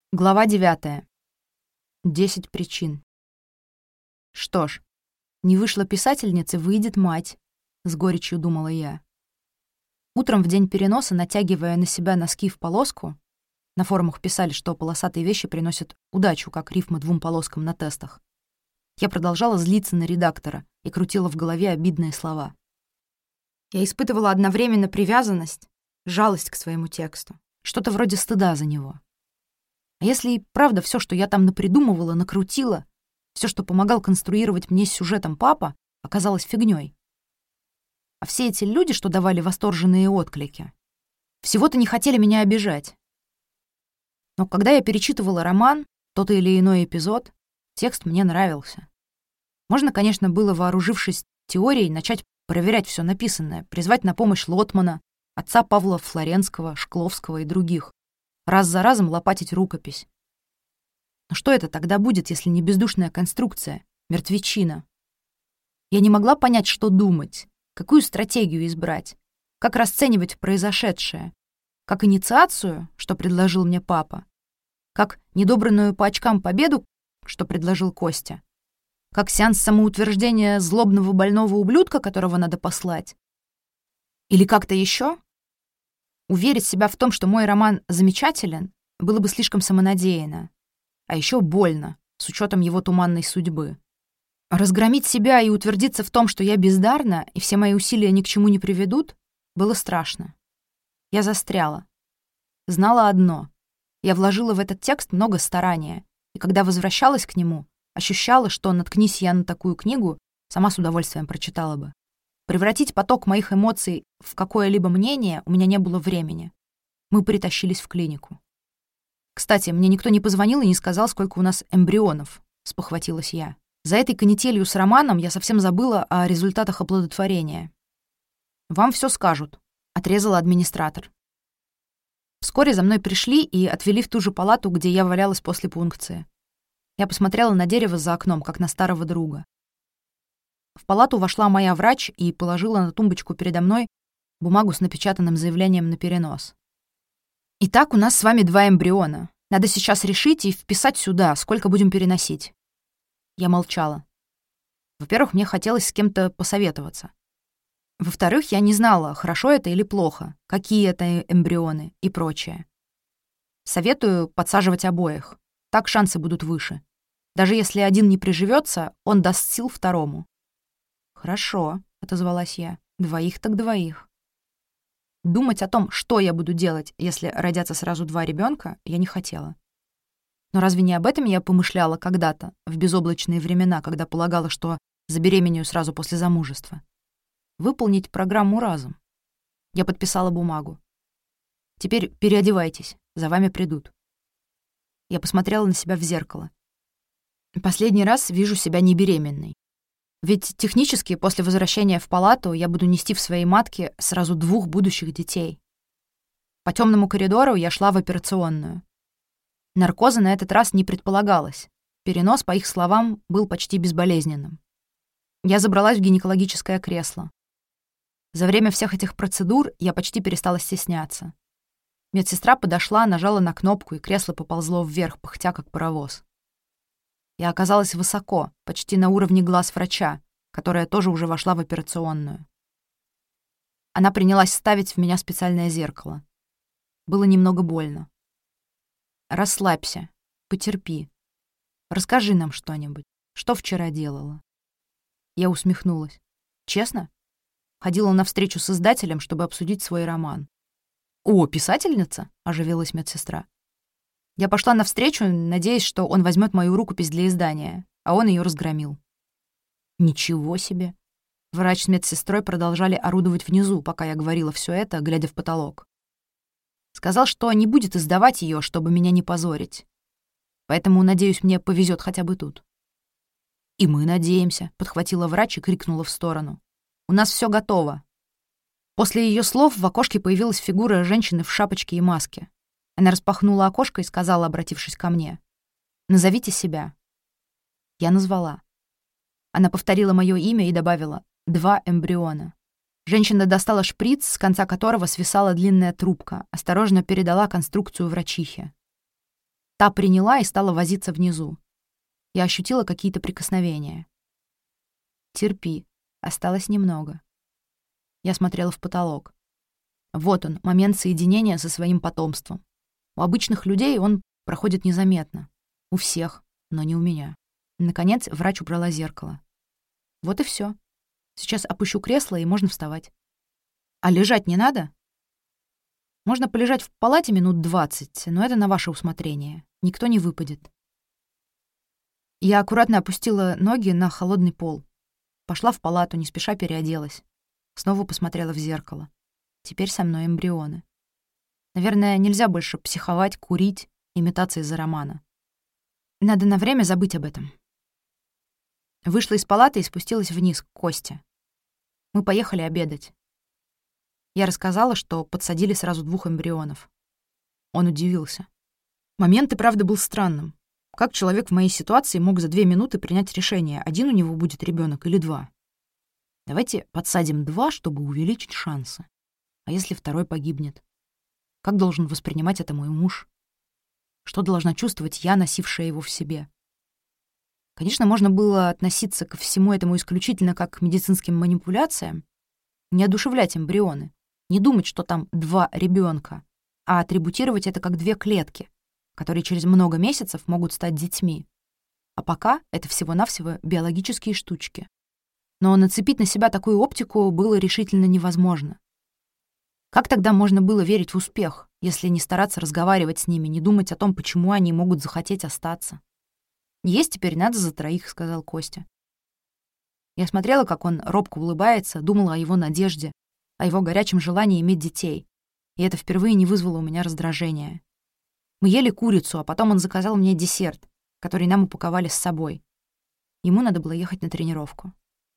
Глава 9. 10 причин. Что ж, не вышла писательница, выйдет мать, с горечью думала я. Утром в день переноса, натягивая на себя носки в полоску, на форумах писали, что полосатые вещи приносят удачу, как рифмы двум полоскам на тестах, я продолжала злиться на редактора и крутила в голове обидные слова. Я испытывала одновременно привязанность, жалость к своему тексту, что-то вроде стыда за него. А если и правда все, что я там напридумывала, накрутила, все, что помогал конструировать мне с сюжетом папа, оказалось фигнёй? А все эти люди, что давали восторженные отклики, всего-то не хотели меня обижать. Но когда я перечитывала роман, тот или иной эпизод, текст мне нравился. Можно, конечно, было, вооружившись теорией, начать проверять все написанное, призвать на помощь Лотмана, отца Павла Флоренского, Шкловского и других, раз за разом лопатить рукопись. Но что это тогда будет, если не бездушная конструкция, мертвечина? Я не могла понять, что думать, какую стратегию избрать, как расценивать произошедшее, как инициацию, что предложил мне папа, как недобранную по очкам победу, что предложил Костя, как сеанс самоутверждения злобного больного ублюдка, которого надо послать, или как-то еще. Уверить себя в том, что мой роман замечателен, было бы слишком самонадеянно. А еще больно, с учетом его туманной судьбы. Разгромить себя и утвердиться в том, что я бездарна, и все мои усилия ни к чему не приведут, было страшно. Я застряла. Знала одно. Я вложила в этот текст много старания, и когда возвращалась к нему, ощущала, что, наткнись я на такую книгу, сама с удовольствием прочитала бы. Превратить поток моих эмоций в какое-либо мнение у меня не было времени. Мы притащились в клинику. «Кстати, мне никто не позвонил и не сказал, сколько у нас эмбрионов», — спохватилась я. За этой канителью с романом я совсем забыла о результатах оплодотворения. «Вам все скажут», — отрезала администратор. Вскоре за мной пришли и отвели в ту же палату, где я валялась после пункции. Я посмотрела на дерево за окном, как на старого друга. В палату вошла моя врач и положила на тумбочку передо мной бумагу с напечатанным заявлением на перенос. «Итак, у нас с вами 2 эмбриона. Надо сейчас решить и вписать сюда, сколько будем переносить». Я молчала. Во-первых, мне хотелось с кем-то посоветоваться. Во-вторых, я не знала, хорошо это или плохо, какие это эмбрионы и прочее. Советую подсаживать обоих. Так шансы будут выше. Даже если один не приживется, он даст сил второму. «Хорошо», — отозвалась я. 2 так 2. Думать о том, что я буду делать, если родятся сразу 2 ребенка, я не хотела. Но разве не об этом я помышляла когда-то, в безоблачные времена, когда полагала, что забеременею сразу после замужества? Выполнить программу разом. Я подписала бумагу. «Теперь переодевайтесь, за вами придут». Я посмотрела на себя в зеркало. Последний раз вижу себя не беременной. Ведь технически после возвращения в палату я буду нести в своей матке сразу 2 будущих детей. По темному коридору я шла в операционную. Наркоза на этот раз не предполагалось. Перенос, по их словам, был почти безболезненным. Я забралась в гинекологическое кресло. За время всех этих процедур я почти перестала стесняться. Медсестра подошла, нажала на кнопку, и кресло поползло вверх, пыхтя как паровоз. Я оказалась высоко, почти на уровне глаз врача, которая тоже уже вошла в операционную. Она принялась ставить в меня специальное зеркало. Было немного больно. «Расслабься, потерпи. Расскажи нам что-нибудь. Что вчера делала?» Я усмехнулась. «Честно? Ходила на встречу с издателем, чтобы обсудить свой роман». «О, писательница?» — оживилась медсестра. Я пошла навстречу, надеясь, что он возьмет мою рукопись для издания, а он ее разгромил. Ничего себе. Врач с медсестрой продолжали орудовать внизу, пока я говорила все это, глядя в потолок. Сказал, что не будет издавать ее, чтобы меня не позорить. Поэтому, надеюсь, мне повезет хотя бы тут. «И мы надеемся», — подхватила врач и крикнула в сторону. «У нас все готово». После ее слов в окошке появилась фигура женщины в шапочке и маске. Она распахнула окошко и сказала, обратившись ко мне: «Назовите себя». Я назвала. Она повторила мое имя и добавила: 2 эмбриона. Женщина достала шприц, с конца которого свисала длинная трубка, осторожно передала конструкцию врачихе. Та приняла и стала возиться внизу. Я ощутила какие-то прикосновения. «Терпи, осталось немного». Я смотрела в потолок. Вот он, момент соединения со своим потомством. У обычных людей он проходит незаметно. У всех, но не у меня. Наконец, врач убрала зеркало. Вот и все. Сейчас опущу кресло, и можно вставать. А лежать не надо? Можно полежать в палате минут 20, но это на ваше усмотрение. Никто не выпадет. Я аккуратно опустила ноги на холодный пол. Пошла в палату, не спеша переоделась. Снова посмотрела в зеркало. Теперь со мной эмбрионы. Наверное, нельзя больше психовать, курить, имитации за романа. Надо на время забыть об этом. Вышла из палаты и спустилась вниз, к Косте. Мы поехали обедать. Я рассказала, что подсадили сразу 2 эмбрионов. Он удивился. Момент и правда был странным. Как человек в моей ситуации мог за 2 минуты принять решение, один у него будет ребенок или 2? Давайте подсадим 2, чтобы увеличить шансы. А если второй погибнет? Как должен воспринимать это мой муж? Что должна чувствовать я, носившая его в себе? Конечно, можно было относиться ко всему этому исключительно как к медицинским манипуляциям, не одушевлять эмбрионы, не думать, что там 2 ребенка, а атрибутировать это как 2 клетки, которые через много месяцев могут стать детьми. А пока это всего-навсего биологические штучки. Но нацепить на себя такую оптику было решительно невозможно. Как тогда можно было верить в успех, если не стараться разговаривать с ними, не думать о том, почему они могут захотеть остаться? «Есть теперь надо за 3», — сказал Костя. Я смотрела, как он робко улыбается, думала о его надежде, о его горячем желании иметь детей. И это впервые не вызвало у меня раздражения. Мы ели курицу, а потом он заказал мне десерт, который нам упаковали с собой. Ему надо было ехать на тренировку.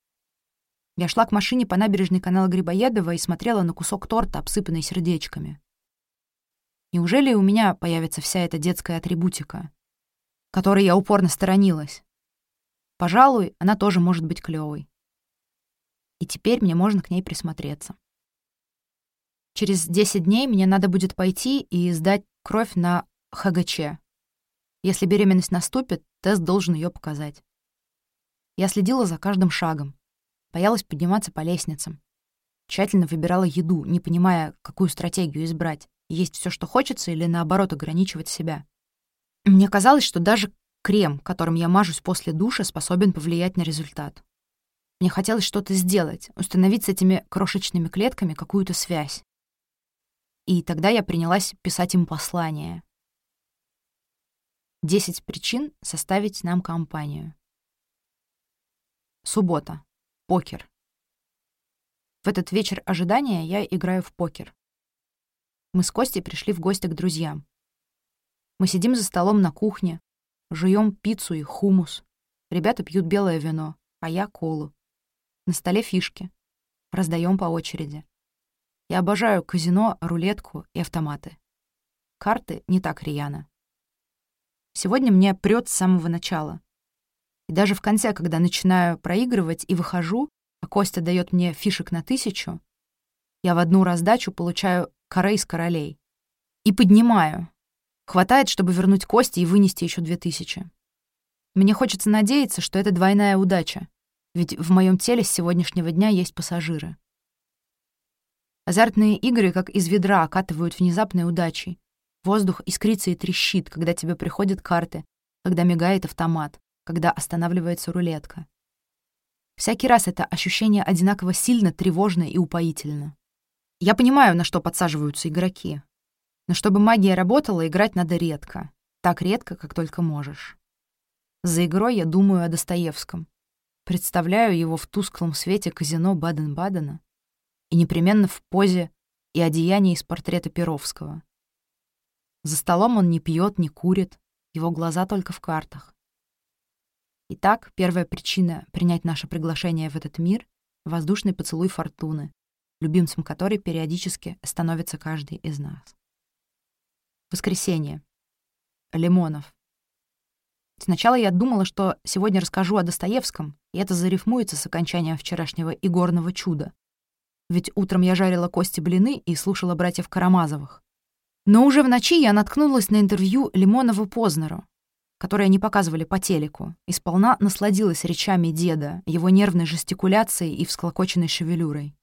Я шла к машине по набережной канала Грибоедова и смотрела на кусок торта, обсыпанный сердечками. Неужели у меня появится вся эта детская атрибутика, которой я упорно сторонилась? Пожалуй, она тоже может быть клёвой. И теперь мне можно к ней присмотреться. Через 10 дней мне надо будет пойти и сдать кровь на ХГЧ. Если беременность наступит, тест должен её показать. Я следила за каждым шагом, боялась подниматься по лестницам. Тщательно выбирала еду, не понимая, какую стратегию избрать. Есть всё, что хочется, или, наоборот, ограничивать себя. Мне казалось, что даже крем, которым я мажусь после душа, способен повлиять на результат. Мне хотелось что-то сделать, установить с этими крошечными клетками какую-то связь. И тогда я принялась писать им послание. 10 причин составить нам компанию. Суббота. Покер. В этот вечер ожидания я играю в покер. Мы с Костей пришли в гости к друзьям. Мы сидим за столом на кухне, жуем пиццу и хумус. Ребята пьют белое вино, а я — колу. На столе фишки. Раздаем по очереди. Я обожаю казино, рулетку и автоматы. Карты не так рьяно. Сегодня мне прёт с самого начала. И даже в конце, когда начинаю проигрывать и выхожу, а Костя даёт мне фишек на 1000, я в одну раздачу получаю каре из королей. И поднимаю. Хватает, чтобы вернуть Косте и вынести ещё 2000. Мне хочется надеяться, что это двойная удача, ведь в моём теле с сегодняшнего дня есть пассажиры. Азартные игры, как из ведра, окатывают внезапной удачей. Воздух искрится и трещит, когда тебе приходят карты, когда мигает автомат, когда останавливается рулетка. Всякий раз это ощущение одинаково сильно, тревожно и упоительно. Я понимаю, на что подсаживаются игроки. Но чтобы магия работала, играть надо редко. Так редко, как только можешь. За игрой я думаю о Достоевском. Представляю его в тусклом свете казино Баден-Бадена и непременно в позе и одеянии из портрета Перовского. За столом он не пьет, не курит, его глаза только в картах. Итак, первая причина принять наше приглашение в этот мир — воздушный поцелуй фортуны, любимцем которой периодически становится каждый из нас. Воскресенье. Лимонов. Сначала я думала, что сегодня расскажу о Достоевском, и это зарифмуется с окончанием вчерашнего игорного чуда. Ведь утром я жарила Косте блины и слушала братьев Карамазовых. Но уже в ночи я наткнулась на интервью Лимонова-Познеру, которое не показывали по телеку, и сполна насладилась речами деда, его нервной жестикуляцией и всклокоченной шевелюрой.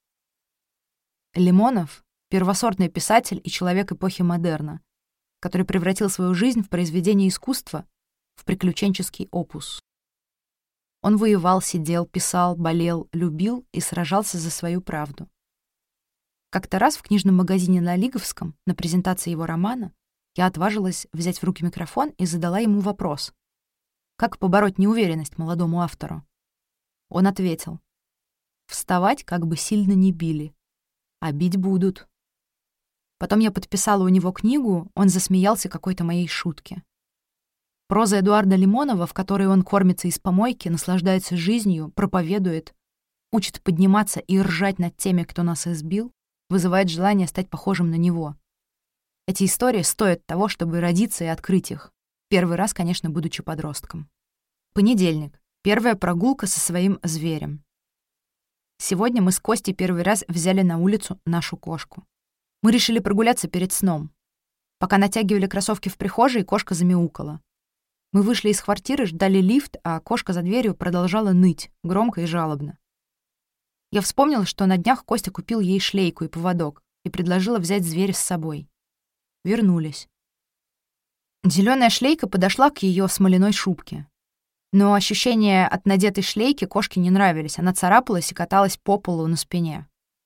Лимонов — первосортный писатель и человек эпохи модерна, который превратил свою жизнь в произведение искусства, в приключенческий опус. Он воевал, сидел, писал, болел, любил и сражался за свою правду. Как-то раз в книжном магазине на Лиговском на презентации его романа я отважилась взять в руки микрофон и задала ему вопрос: как побороть неуверенность молодому автору? Он ответил: вставать, как бы сильно не били, а бить будут. Потом я подписала у него книгу, он засмеялся какой-то моей шутке. Проза Эдуарда Лимонова, в которой он кормится из помойки, наслаждается жизнью, проповедует, учит подниматься и ржать над теми, кто нас избил, вызывает желание стать похожим на него. Эти истории стоят того, чтобы родиться и открыть их. Первый раз, конечно, будучи подростком. Понедельник. Первая прогулка со своим зверем. Сегодня мы с Костей первый раз взяли на улицу нашу кошку. Мы решили прогуляться перед сном. Пока натягивали кроссовки в прихожей, кошка замяукала. Мы вышли из квартиры, ждали лифт, а кошка за дверью продолжала ныть, громко и жалобно. Я вспомнила, что на днях Костя купил ей шлейку и поводок и предложила взять зверя с собой. Вернулись. Зелёная шлейка подошла к её смоляной шубке. Но ощущения от надетой шлейки кошке не нравились. Она царапалась и каталась по полу на спине.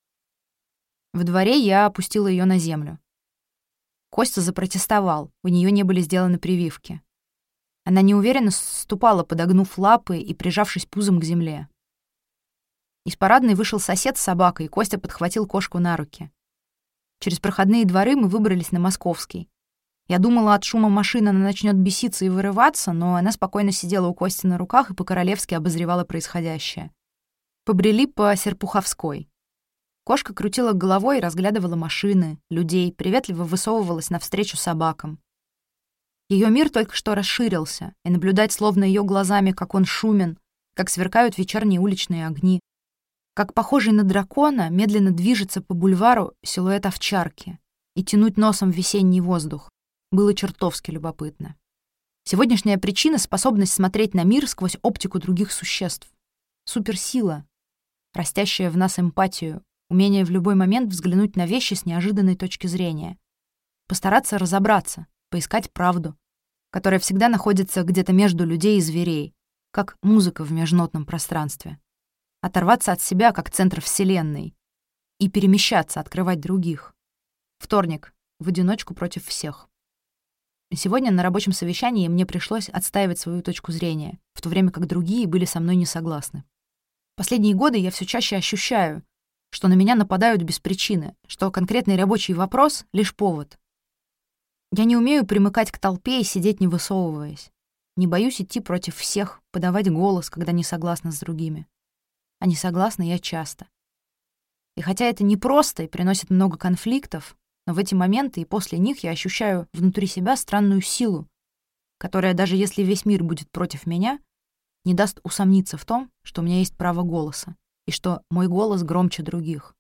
В дворе я опустила её на землю. Костя запротестовал, у неё не были сделаны прививки. Она неуверенно ступала, подогнув лапы и прижавшись пузом к земле. Из парадной вышел сосед с собакой, и Костя подхватил кошку на руки. Через проходные дворы мы выбрались на Московский. Я думала, от шума машин она начнет беситься и вырываться, но она спокойно сидела у Кости на руках и по-королевски обозревала происходящее. Побрели по Серпуховской. Кошка крутила головой и разглядывала машины, людей, приветливо высовывалась навстречу собакам. Ее мир только что расширился, и наблюдать словно ее глазами, как он шумен, как сверкают вечерние уличные огни, как похожий на дракона медленно движется по бульвару силуэт овчарки, и тянуть носом весенний воздух было чертовски любопытно. Сегодняшняя причина — способность смотреть на мир сквозь оптику других существ. Суперсила, растящая в нас эмпатию, умение в любой момент взглянуть на вещи с неожиданной точки зрения. Постараться разобраться, поискать правду, которая всегда находится где-то между людей и зверей, как музыка в межнотном пространстве. Оторваться от себя, как центр Вселенной, и перемещаться, открывать других. Вторник. В одиночку против всех. Сегодня на рабочем совещании мне пришлось отстаивать свою точку зрения, в то время как другие были со мной не согласны. Последние годы я все чаще ощущаю, что на меня нападают без причины, что конкретный рабочий вопрос — лишь повод. Я не умею примыкать к толпе и сидеть, не высовываясь. Не боюсь идти против всех, подавать голос, когда не согласна с другими. А не согласна я часто. И хотя это непросто и приносит много конфликтов, но в эти моменты и после них я ощущаю внутри себя странную силу, которая, даже если весь мир будет против меня, не даст усомниться в том, что у меня есть право голоса и что мой голос громче других.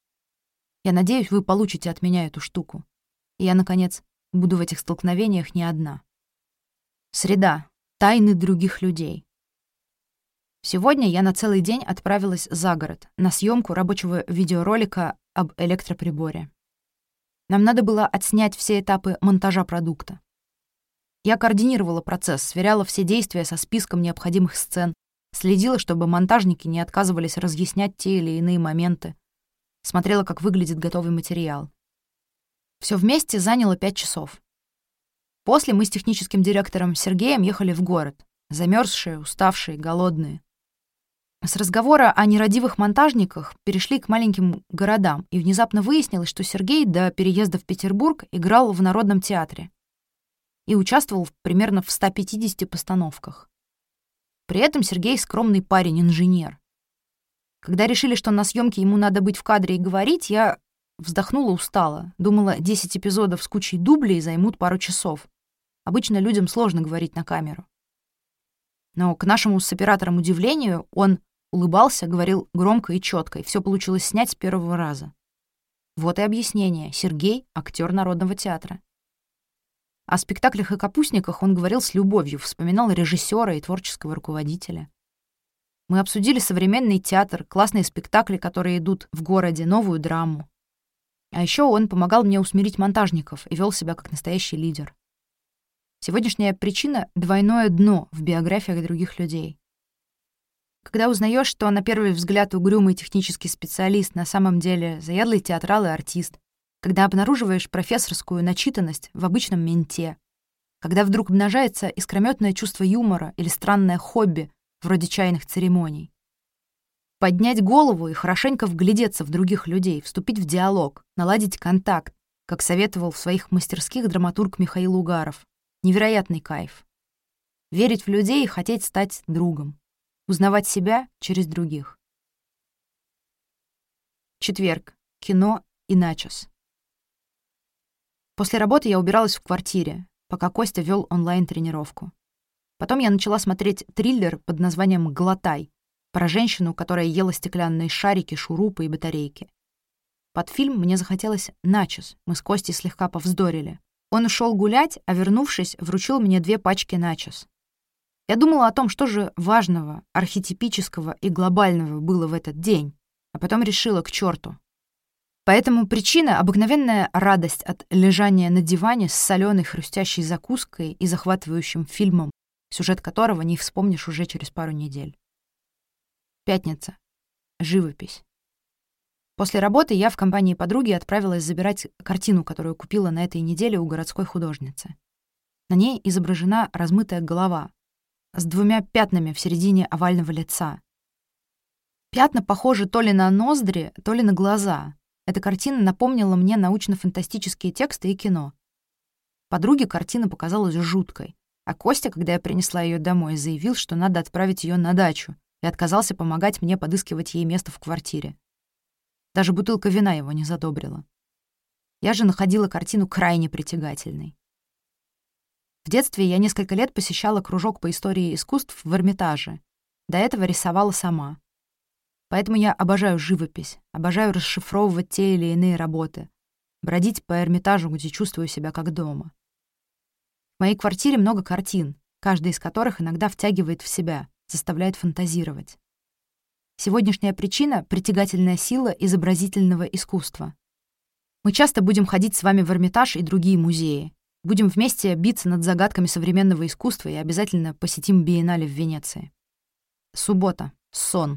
Я надеюсь, вы получите от меня эту штуку. И я, наконец, буду в этих столкновениях не одна. Среда. Тайны других людей. Сегодня я на целый день отправилась за город на съемку рабочего видеоролика об электроприборе. Нам надо было отснять все этапы монтажа продукта. Я координировала процесс, сверяла все действия со списком необходимых сцен, следила, чтобы монтажники не отказывались разъяснять те или иные моменты, смотрела, как выглядит готовый материал. Все вместе заняло 5 часов. После мы с техническим директором Сергеем ехали в город, замерзшие, уставшие, голодные. С разговора о нерадивых монтажниках перешли к маленьким городам, и внезапно выяснилось, что Сергей до переезда в Петербург играл в Народном театре и участвовал примерно в 150 постановках. При этом Сергей скромный парень-инженер. Когда решили, что на съемке ему надо быть в кадре и говорить, я вздохнула устало. Думала, 10 эпизодов с кучей дублей займут пару часов. Обычно людям сложно говорить на камеру. Но к нашему с оператором удивлению он улыбался, говорил громко и четко, и все получилось снять с первого раза. Вот и объяснение. Сергей — актер Народного театра. О спектаклях и капустниках он говорил с любовью, вспоминал режиссера и творческого руководителя. Мы обсудили современный театр, классные спектакли, которые идут в городе, новую драму. А еще он помогал мне усмирить монтажников и вел себя как настоящий лидер. Сегодняшняя причина — двойное дно в биографиях других людей. Когда узнаешь, что на первый взгляд угрюмый технический специалист на самом деле заядлый театрал и артист, когда обнаруживаешь профессорскую начитанность в обычном менте, когда вдруг обнажается искрометное чувство юмора или странное хобби, вроде чайных церемоний. Поднять голову и хорошенько вглядеться в других людей, вступить в диалог, наладить контакт, как советовал в своих мастерских драматург Михаил Угаров. Невероятный кайф. Верить в людей и хотеть стать другом. Узнавать себя через других. Четверг. Кино и начос. После работы я убиралась в квартире, пока Костя вел онлайн-тренировку. Потом я начала смотреть триллер под названием «Глотай» про женщину, которая ела стеклянные шарики, шурупы и батарейки. Под фильм мне захотелось начос. Мы с Костей слегка повздорили. Он ушел гулять, а, вернувшись, вручил мне 2 пачки начос. Я думала о том, что же важного, архетипического и глобального было в этот день, а потом решила к черту. Поэтому причина — обыкновенная радость от лежания на диване с соленой хрустящей закуской и захватывающим фильмом, сюжет которого не вспомнишь уже через пару недель. Пятница. Живопись. После работы я в компании подруги отправилась забирать картину, которую купила на этой неделе у городской художницы. На ней изображена размытая голова с 2 пятнами в середине овального лица. Пятна похожи то ли на ноздри, то ли на глаза. Эта картина напомнила мне научно-фантастические тексты и кино. Подруге картина показалась жуткой, а Костя, когда я принесла ее домой, заявил, что надо отправить ее на дачу, и отказался помогать мне подыскивать ей место в квартире. Даже бутылка вина его не задобрила. Я же находила картину крайне притягательной. В детстве я несколько лет посещала кружок по истории искусств в Эрмитаже. До этого рисовала сама. Поэтому я обожаю живопись, обожаю расшифровывать те или иные работы, бродить по Эрмитажу, где чувствую себя как дома. В моей квартире много картин, каждая из которых иногда втягивает в себя, заставляет фантазировать. Сегодняшняя причина — притягательная сила изобразительного искусства. Мы часто будем ходить с вами в Эрмитаж и другие музеи. Будем вместе биться над загадками современного искусства и обязательно посетим биеннале в Венеции. Суббота. Сон.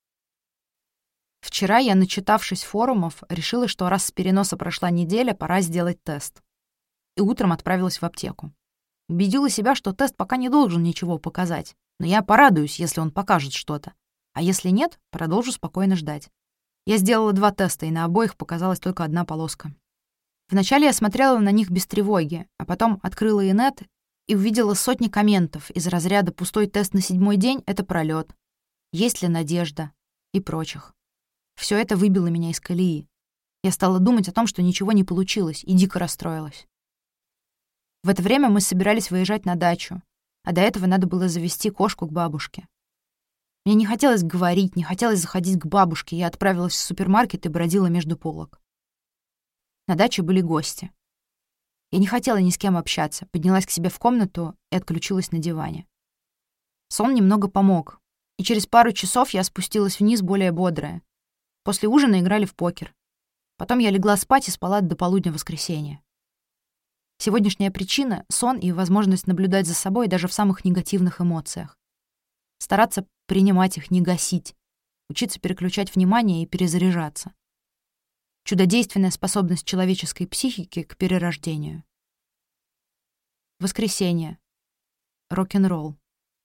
Вчера я, начитавшись форумов, решила, что раз с переноса прошла неделя, пора сделать тест. И утром отправилась в аптеку. Убедила себя, что тест пока не должен ничего показать, но я порадуюсь, если он покажет что-то. А если нет, продолжу спокойно ждать. Я сделала 2 теста, и на обоих показалась только 1 полоска. Вначале я смотрела на них без тревоги, а потом открыла инет и увидела сотни комментов из разряда «пустой тест на 7-й день — это пролет», «есть ли надежда» и прочих. Все это выбило меня из колеи. Я стала думать о том, что ничего не получилось, и дико расстроилась. В это время мы собирались выезжать на дачу, а до этого надо было завести кошку к бабушке. Мне не хотелось говорить, не хотелось заходить к бабушке. Я отправилась в супермаркет и бродила между полок. На даче были гости. Я не хотела ни с кем общаться, поднялась к себе в комнату и отключилась на диване. Сон немного помог, и через пару часов я спустилась вниз более бодрая. После ужина играли в покер. Потом я легла спать и спала до полудня воскресенья. Сегодняшняя причина — сон и возможность наблюдать за собой даже в самых негативных эмоциях. Стараться принимать их, не гасить. Учиться переключать внимание и перезаряжаться. Чудодейственная способность человеческой психики к перерождению. Воскресенье. Рок-н-ролл.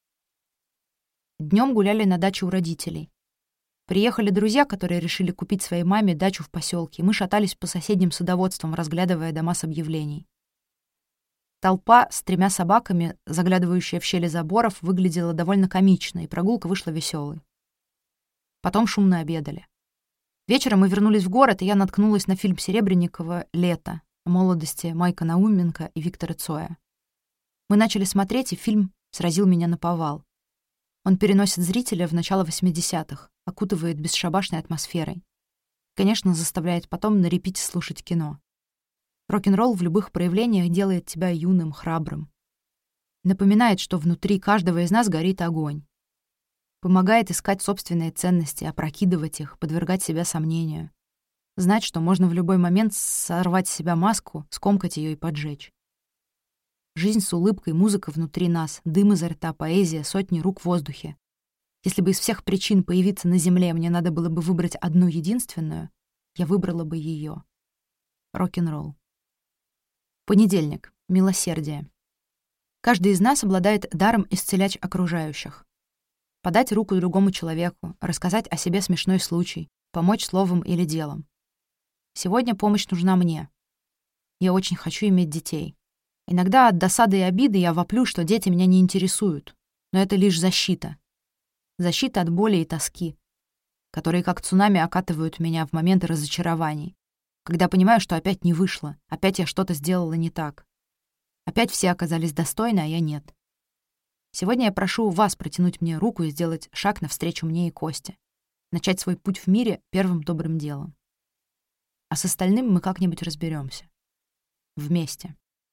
Днем гуляли на даче у родителей. Приехали друзья, которые решили купить своей маме дачу в поселке, и мы шатались по соседним садоводствам, разглядывая дома с объявлений. Толпа с 3 собаками, заглядывающая в щели заборов, выглядела довольно комично, и прогулка вышла веселой. Потом шумно обедали. Вечером мы вернулись в город, и я наткнулась на фильм Серебренникова «Лето» о молодости Майка Науменко и Виктора Цоя. Мы начали смотреть, и фильм сразил меня наповал. Он переносит зрителя в начало 80-х, окутывает бесшабашной атмосферой. Конечно, заставляет потом на репите слушать кино. Рок-н-ролл в любых проявлениях делает тебя юным, храбрым. Напоминает, что внутри каждого из нас горит огонь. Помогает искать собственные ценности, опрокидывать их, подвергать себя сомнению. Знать, что можно в любой момент сорвать с себя маску, скомкать ее и поджечь. Жизнь с улыбкой, музыка внутри нас, дым изо рта, поэзия, сотни рук в воздухе. Если бы из всех причин появиться на Земле мне надо было бы выбрать одну единственную, я выбрала бы ее. Рок-н-ролл. Понедельник. Милосердие. Каждый из нас обладает даром исцелять окружающих. Подать руку другому человеку, рассказать о себе смешной случай, помочь словом или делом. Сегодня помощь нужна мне. Я очень хочу иметь детей. Иногда от досады и обиды я воплю, что дети меня не интересуют. Но это лишь защита. Защита от боли и тоски, которые как цунами окатывают меня в моменты разочарований, когда понимаю, что опять не вышло, опять я что-то сделала не так. Опять все оказались достойны, а я нет. Сегодня я прошу вас протянуть мне руку и сделать шаг навстречу мне и Косте. Начать свой путь в мире первым добрым делом. А с остальным мы как-нибудь разберемся. Вместе.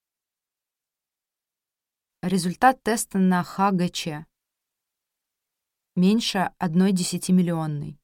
Результат теста на ХГЧ. Меньше 1/10-миллионной.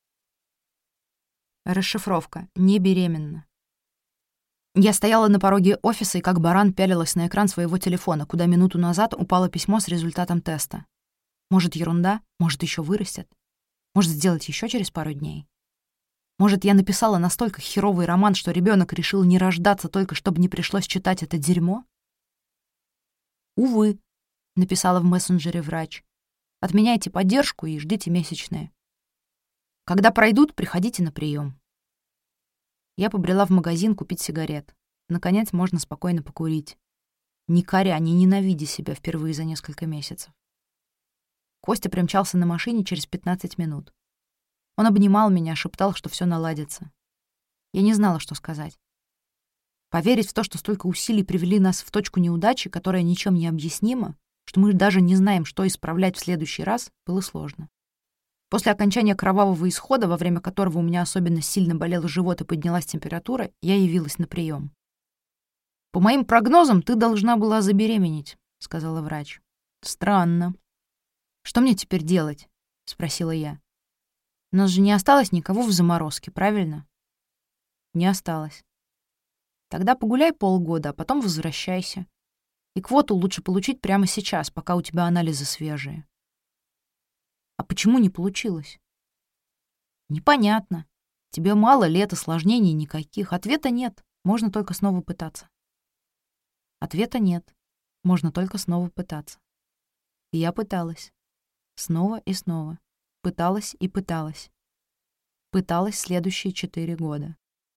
Расшифровка. Не беременна. Я стояла на пороге офиса и как баран пялилась на экран своего телефона, куда минуту назад упало письмо с результатом теста. Может, ерунда? Может, еще вырастет? Может, сделать еще через пару дней? Может, я написала настолько херовый роман, что ребенок решил не рождаться, только чтобы не пришлось читать это дерьмо? «Увы», — написала в мессенджере врач. «Отменяйте поддержку и ждите месячные. Когда пройдут, приходите на прием». Я побрела в магазин купить сигарет. Наконец, можно спокойно покурить. Не коря, не ненавидя себя впервые за несколько месяцев. Костя примчался на машине через 15 минут. Он обнимал меня, шептал, что все наладится. Я не знала, что сказать. Поверить в то, что столько усилий привели нас в точку неудачи, которая ничем не объяснима, что мы даже не знаем, что исправлять в следующий раз, было сложно. После окончания кровавого исхода, во время которого у меня особенно сильно болел живот и поднялась температура, я явилась на прием. «По моим прогнозам, ты должна была забеременеть», — сказала врач. «Странно». «Что мне теперь делать?» — спросила я. «У нас же не осталось никого в заморозке, правильно?» «Не осталось». «Тогда погуляй полгода, а потом возвращайся. И квоту лучше получить прямо сейчас, пока у тебя анализы свежие». «А почему не получилось?» «Непонятно. Тебе мало лет, осложнений никаких. Ответа нет. Можно только снова пытаться». Ответа нет. Можно только снова пытаться. И я пыталась. Снова и снова. Пыталась и пыталась. Пыталась следующие 4 года.